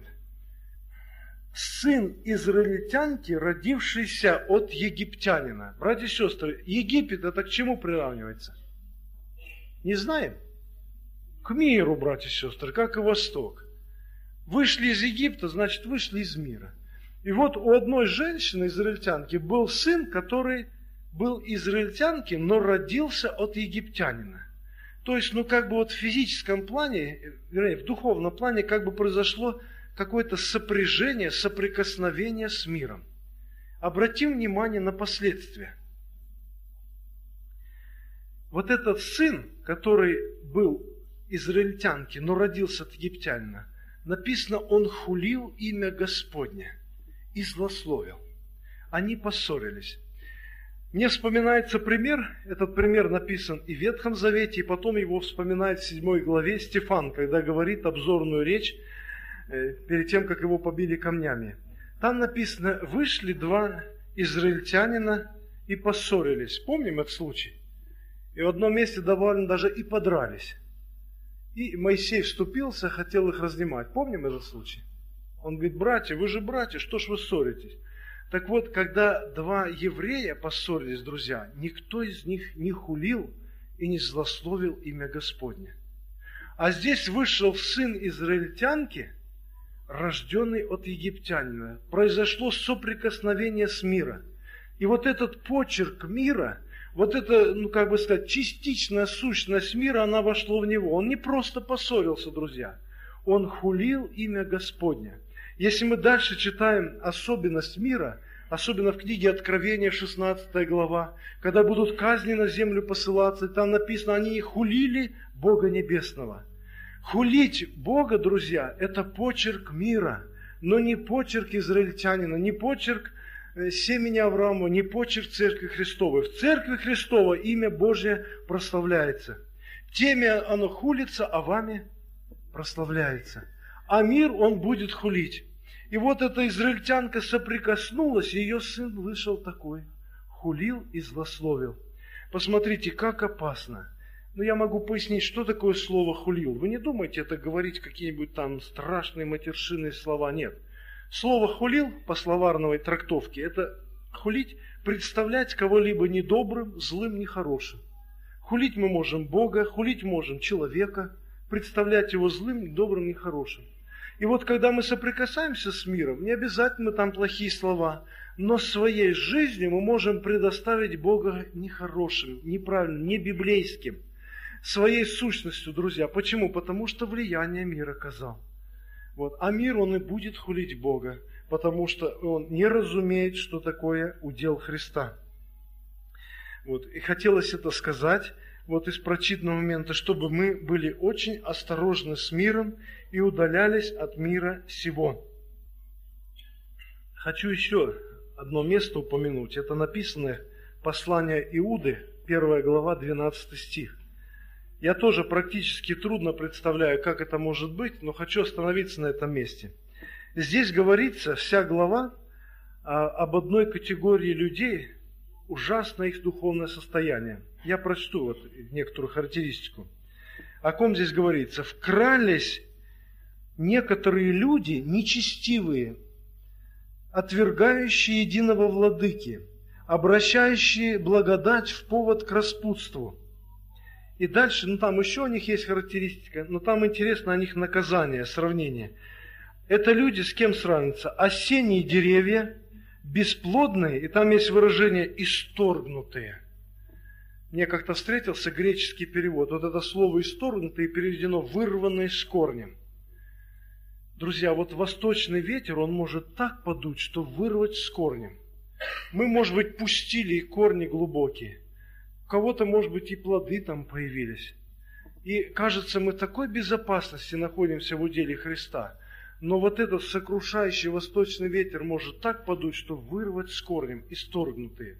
Сын израильтянки, родившийся от египтянина. Братья и сестры, Египет это к чему приравнивается? Не знаем? К миру, братья и сестры, как и Восток. Вышли из Египта, значит, вышли из мира. И вот у одной женщины, израильтянки, был сын, который был израильтянки, но родился от египтянина. То есть, ну, как бы вот в физическом плане, вернее, в духовном плане, как бы произошло какое-то сопряжение, соприкосновение с миром. Обратим внимание на последствия. Вот этот сын, который был израильтянки, но родился от египтянина, написано, он хулил имя Господне и злословил. Они поссорились. Мне вспоминается пример, этот пример написан и в Ветхом Завете, и потом его вспоминает в седьмой главе Стефан, когда говорит обзорную речь перед тем, как его побили камнями. Там написано: вышли два израильтянина и поссорились. Помним этот случай? И в одном месте довольно даже и подрались. И Моисей вступился, хотел их разнимать. Помним этот случай? Он говорит: братья, вы же братья, что ж вы ссоритесь? Так вот, когда два еврея поссорились, друзья, никто из них не хулил и не злословил имя Господне. А здесь вышел сын израильтянки, рожденный от египтянина. Произошло соприкосновение с миром. И вот этот почерк мира, вот эта, ну как бы сказать, частичная сущность мира, она вошла в него. Он не просто поссорился, друзья. Он хулил имя Господне. Если мы дальше читаем особенность мира, особенно в книге Откровения, шестнадцатая глава, когда будут казни на землю посылаться, там написано: они хулили Бога Небесного. Хулить Бога, друзья, это почерк мира, но не почерк израильтянина, не почерк семени Авраама, не почерк Церкви Христовой. В Церкви Христовой имя Божье прославляется. Теми оно хулится, а вами прославляется. А мир он будет хулить. И вот эта израильтянка соприкоснулась, и ее сын вышел такой, хулил и злословил. Посмотрите, как опасно. Ну, я могу пояснить, что такое слово «хулил». Вы не думайте это говорить какие-нибудь там страшные матершинные слова. Нет. Слово «хулил» по словарной трактовке – это хулить, представлять кого-либо недобрым, злым, нехорошим. Хулить мы можем Бога, хулить можем человека, представлять его злым, добрым, нехорошим. И вот когда мы соприкасаемся с миром, не обязательно там плохие слова, но своей жизнью мы можем предоставить Бога нехорошим, неправильным, не библейским, своей сущностью, друзья. Почему? Потому что влияние мира оказал. Вот. А мир, он и будет хулить Бога, потому что он не разумеет, что такое удел Христа. Вот. И хотелось это сказать вот из прочитанного момента, чтобы мы были очень осторожны с миром и удалялись от мира сего. Хочу еще одно место упомянуть. Это написано послание Иуды, первая глава, двенадцатый стих. Я тоже практически трудно представляю, как это может быть, но хочу остановиться на этом месте. Здесь говорится, вся глава об одной категории людей, ужасно их духовное состояние. Я прочту вот некоторую характеристику. О ком здесь говорится? «Вкрались некоторые люди нечестивые, отвергающие единого владыки, обращающие благодать в повод к распутству». И дальше, ну там еще у них есть характеристика, но там интересно о них наказание, сравнение. Это люди с кем сравниваются? Осенние деревья, бесплодные, и там есть выражение «исторгнутые». Мне как-то встретился греческий перевод. Вот это слово «исторгнутые» переведено «вырванные с корнем». Друзья, вот восточный ветер, он может так подуть, что вырвать с корнем. Мы, может быть, пустили корни глубокие. У кого-то, может быть, и плоды там появились. И кажется, мы в такой безопасности находимся в уделе Христа. Но вот этот сокрушающий восточный ветер может так подуть, что вырвать с корнем исторгнутые.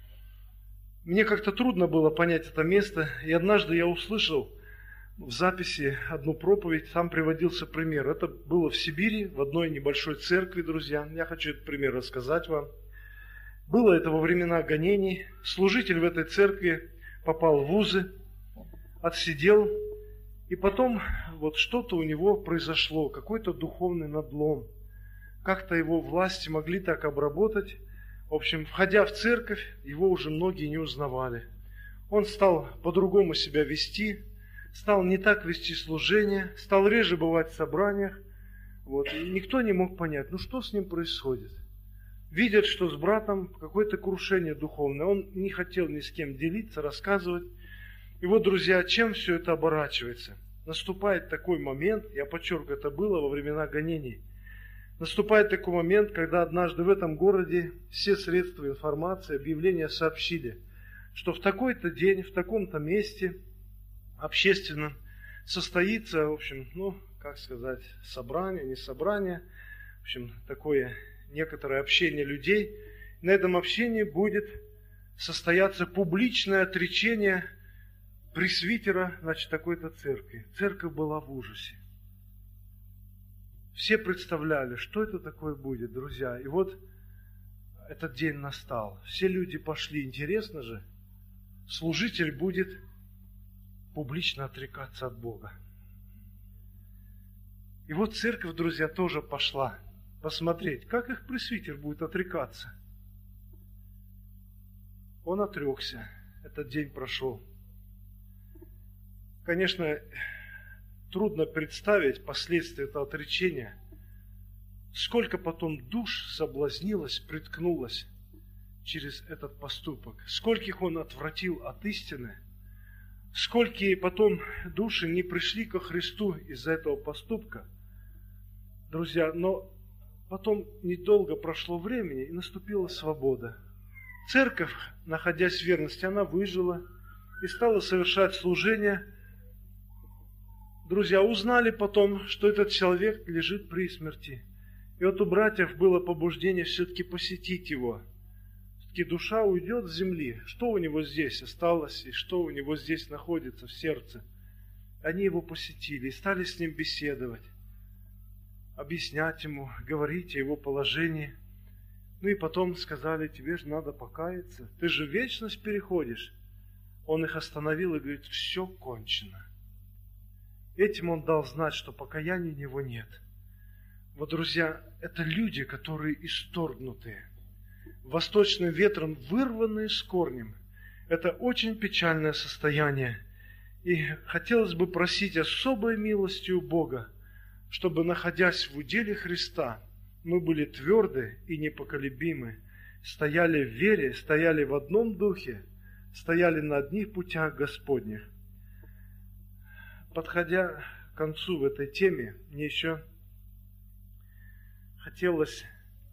Мне как-то трудно было понять это место, и однажды я услышал в записи одну проповедь, там приводился пример. Это было в Сибири, в одной небольшой церкви, друзья. Я хочу этот пример рассказать вам. Было это во времена гонений. Служитель в этой церкви попал в вузы, отсидел, и потом вот что-то у него произошло, какой-то духовный надлом. Как-то его власти могли так обработать. В общем, входя в церковь, его уже многие не узнавали. Он стал по-другому себя вести, стал не так вести служение, стал реже бывать в собраниях. Вот. И никто не мог понять, ну что с ним происходит. Видят, что с братом какое-то крушение духовное. Он не хотел ни с кем делиться, рассказывать. И вот, друзья, чем все это оборачивается? Наступает такой момент, я подчеркиваю, это было во времена гонений. Наступает такой момент, когда однажды в этом городе все средства информации, объявления сообщили, что в такой-то день, в таком-то месте общественном состоится, в общем, ну, как сказать, собрание, не собрание, в общем, такое некоторое общение людей. На этом общении будет состояться публичное отречение пресвитера, значит, такой-то церкви. Церковь была в ужасе. Все представляли, что это такое будет, друзья. И вот этот день настал. Все люди пошли. Интересно же, служитель будет публично отрекаться от Бога. И вот церковь, друзья, тоже пошла посмотреть, как их пресвитер будет отрекаться. Он отрекся. Этот день прошел. Конечно, трудно представить последствия этого отречения. Сколько потом душ соблазнилось, приткнулось через этот поступок. Скольких он отвратил от истины. Сколькие потом души не пришли ко Христу из-за этого поступка. Друзья, но потом недолго прошло времени, и наступила свобода. Церковь, находясь в верности, она выжила и стала совершать служение. Друзья, узнали потом, что этот человек лежит при смерти. И вот у братьев было побуждение все-таки посетить его. Все-таки душа уйдет с земли. Что у него здесь осталось, и что у него здесь находится в сердце. Они его посетили и стали с ним беседовать, объяснять ему, говорить о его положении. Ну и потом сказали: тебе же надо покаяться, ты же в вечность переходишь. Он их остановил и говорит: все кончено. Этим он дал знать, что покаяния у него нет. Вот, друзья, это люди, которые исторгнутые, восточным ветром вырванные с корнем. Это очень печальное состояние. И хотелось бы просить особой милости у Бога, чтобы, находясь в уделе Христа, мы были тверды и непоколебимы, стояли в вере, стояли в одном духе, стояли на одних путях Господних. Подходя к концу в этой теме, мне еще хотелось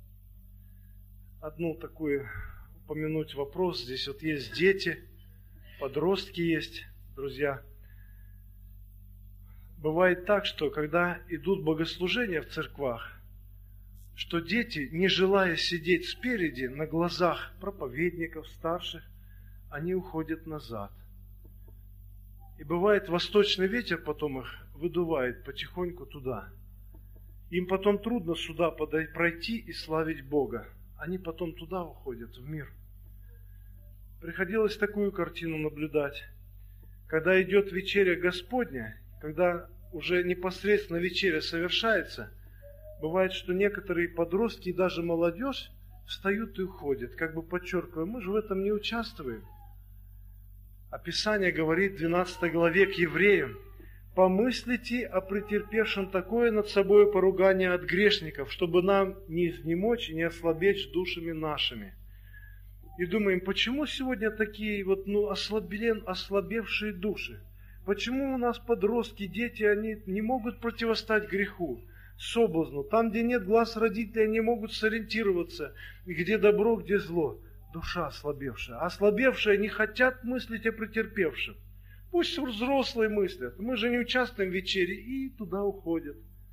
одну такую упомянуть вопрос. Здесь вот есть дети, подростки есть, друзья. Бывает так, что когда идут богослужения в церквах, что дети, не желая сидеть спереди на глазах проповедников, старших, они уходят назад. И бывает, восточный ветер потом их выдувает потихоньку туда. Им потом трудно сюда пройти и славить Бога. Они потом туда уходят, в мир. Приходилось такую картину наблюдать. Когда идет вечеря Господня, когда уже непосредственно вечеря совершается, бывает, что некоторые подростки и даже молодежь встают и уходят, как бы подчеркивая: мы же в этом не участвуем. А Писание говорит в двенадцатой главе к евреям: «Помыслите о претерпевшем такое над собой поругание от грешников, чтобы нам не изнемочь и не ослабеть душами нашими». И думаем, почему сегодня такие вот, ну, ослаблен, ослабевшие души? Почему у нас подростки, дети, они не могут противостать греху, соблазну? Там, где нет глаз родителей, они могут сориентироваться, где добро, где зло. Душа ослабевшая. Ослабевшие не хотят мыслить о претерпевшем. Пусть взрослые мыслят. Мы же не участвуем в вечере, и туда уходят.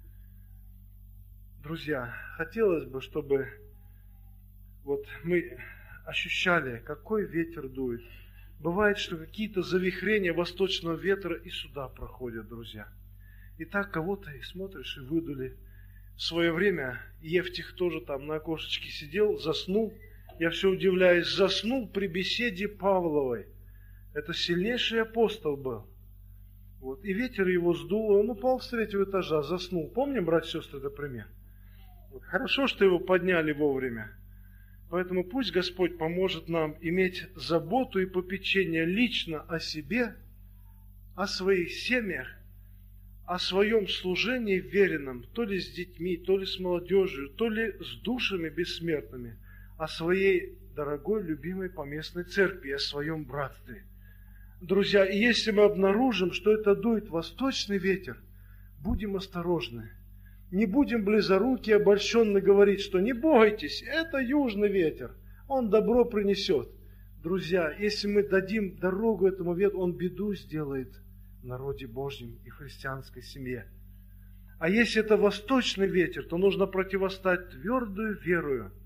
Друзья, хотелось бы, чтобы вот мы ощущали, какой ветер дует. Бывает, что какие-то завихрения восточного ветра и сюда проходят, друзья. И так кого-то и смотришь, и выдули. В свое время Евтих тоже там на окошечке сидел, заснул. Я все удивляюсь, заснул при беседе Павловой. Это сильнейший апостол был. Вот. И ветер его сдул, он упал с третьего этажа, заснул. Помним, братья и сестры, это пример? Вот. Хорошо, что его подняли вовремя. Поэтому пусть Господь поможет нам иметь заботу и попечение лично о себе, о своих семьях, о своем служении веренном, то ли с детьми, то ли с молодежью, то ли с душами бессмертными, о своей дорогой, любимой поместной церкви, о своем братстве. Друзья, и если мы обнаружим, что это дует восточный ветер, будем осторожны. Не будем близоруки обольщенно говорить, что не бойтесь, это южный ветер, он добро принесет. Друзья, если мы дадим дорогу этому ветру, он беду сделает в народе Божьем и христианской семье. А если это восточный ветер, то нужно противостать твердую верою,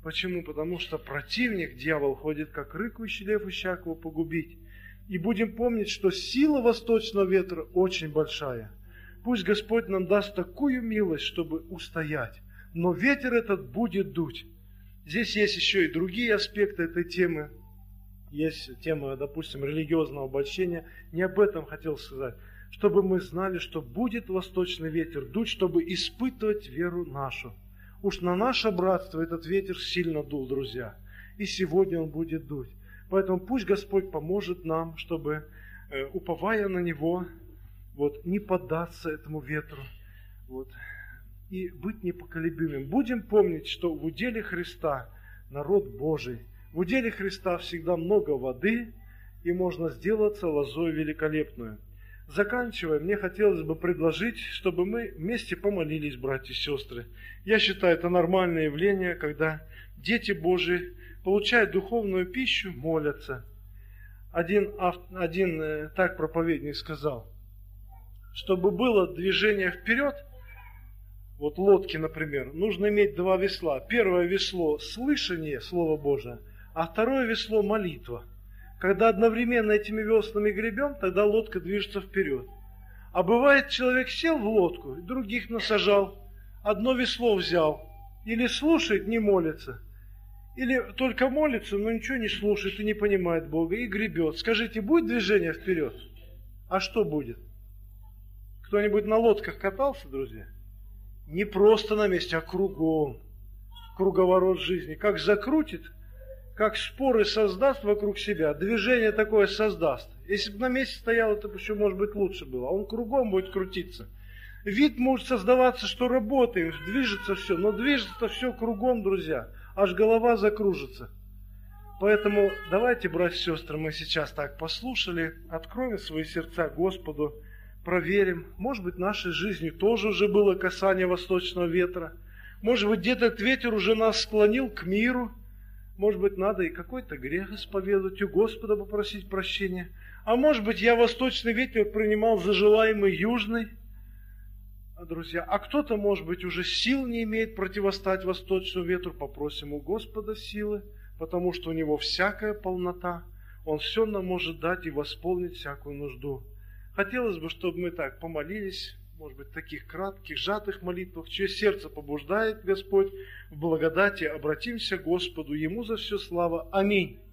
Почему? Потому что противник, дьявол, ходит как рыкающий лев, ища кого погубить. И будем помнить, что сила восточного ветра очень большая. Пусть Господь нам даст такую милость, чтобы устоять. Но ветер этот будет дуть. Здесь есть еще и другие аспекты этой темы. Есть тема, допустим, религиозного обольщения. Не об этом хотел сказать. Чтобы мы знали, что будет восточный ветер дуть, чтобы испытывать веру нашу. Уж на наше братство этот ветер сильно дул, друзья. И сегодня он будет дуть. Поэтому пусть Господь поможет нам, чтобы, уповая на Него, вот, не поддаться этому ветру, вот, и быть непоколебимым. Будем помнить, что в уделе Христа народ Божий. В уделе Христа всегда много воды, и можно сделаться лозой великолепную. Заканчивая, мне хотелось бы предложить, чтобы мы вместе помолились, братья и сестры. Я считаю, это нормальное явление, когда дети Божии получают духовную пищу, молятся. Один, один так проповедник сказал, чтобы было движение вперед, вот лодки, например, нужно иметь два весла. Первое весло – слышание Слова Божия, а второе весло – молитва. Когда одновременно этими веслами гребем, тогда лодка движется вперед. А бывает, человек сел в лодку, других насажал, одно весло взял, или слушает, не молится, или только молится, но ничего не слушает и не понимает Бога, и гребет. Скажите, будет движение вперед? А что будет? Кто-нибудь на лодках катался, друзья? Не просто на месте, а кругом. Круговорот жизни. Как закрутит, как споры создаст вокруг себя, движение такое создаст. Если бы на месте стоял, это бы еще, может быть, лучше было. А он кругом будет крутиться. Вид может создаваться, что работаем, движется все, но движется все кругом, друзья. Аж голова закружится. Поэтому давайте, братья и сестры, мы сейчас так послушали, откроем свои сердца Господу, проверим. Может быть, в нашей жизни тоже уже было касание восточного ветра. Может быть, где-то этот ветер уже нас склонил к миру. Может быть, надо и какой-то грех исповедовать, у Господа попросить прощения. А может быть, я восточный ветер принимал за желаемый южный. Друзья, а кто-то, может быть, уже сил не имеет противостать восточному ветру. Попросим у Господа силы, потому что у Него всякая полнота. Он все нам может дать и восполнить всякую нужду. Хотелось бы, чтобы мы так помолились, может быть, в таких кратких, сжатых молитвах, чье сердце побуждает Господь в благодати, обратимся к Господу, Ему за все слава. Аминь.